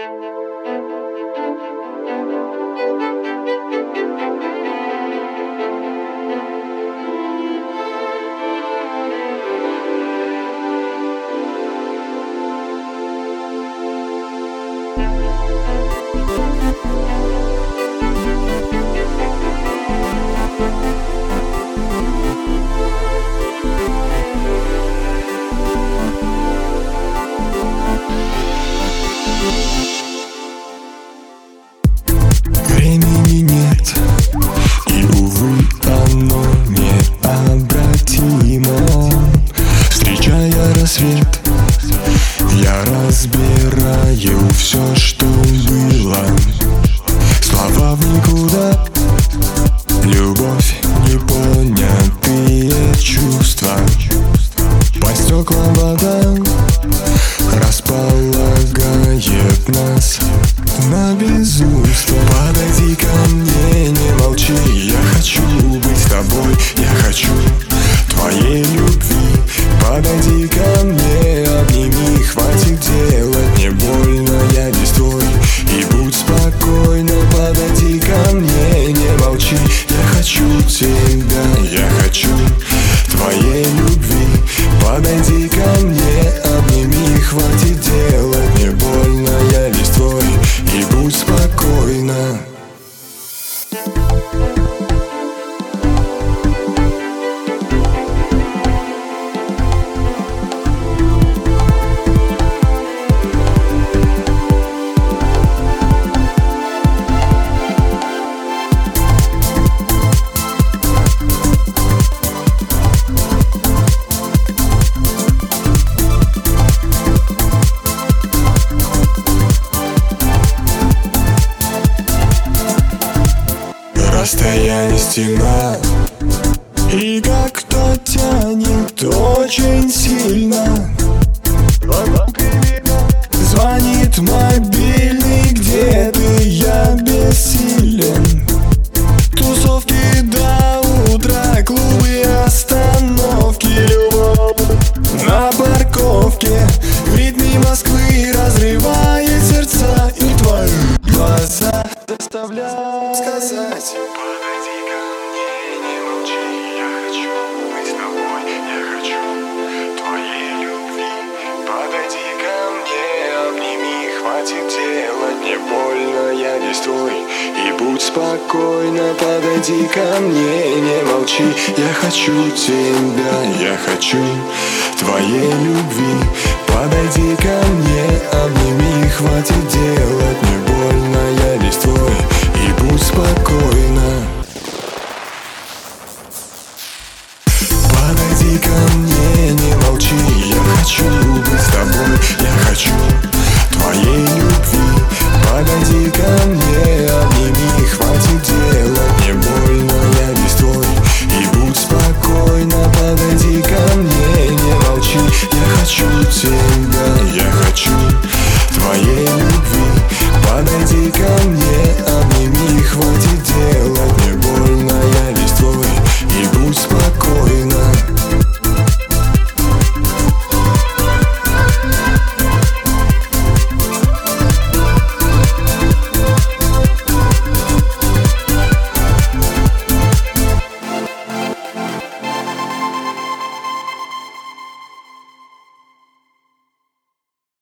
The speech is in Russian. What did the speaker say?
Времени нет, и, увы, оно необратимо. Встречая рассвет, я разбираю все, что было. Слова в никуда, любовь, непонятые чувства. По стеклам вода располагает нас на безумство. Подойди ко мне, не молчи, я хочу быть с тобой, я хочу твоей любви. Подойди ко мне, обними, хватит делать мне больно, я весь твой, и будь спокойна. Подойди ко мне, не молчи, я хочу тебя, я хочу твоей любви. Подойди ко мне, обними, хватит делать мне больно, я весь твой, и будь спокойна. Расстояние стена, и как-то тянет очень сильно. Звонит мобильный, где ты, я бессилен. Тусовки до утра, клубы и остановки, любовь на парковке. В ритме Москвы разрывает сердца, и твои глаза заставляют сказать: подойди ко мне, не молчи, я хочу быть с тобой, я хочу твоей любви. Подойди ко мне, обними, хватит делать мне больно, я весь твой, и будь спокойна. Подойди ко мне, не молчи, я хочу тебя, я хочу твоей любви. Подойди ко мне, обними, хватит делать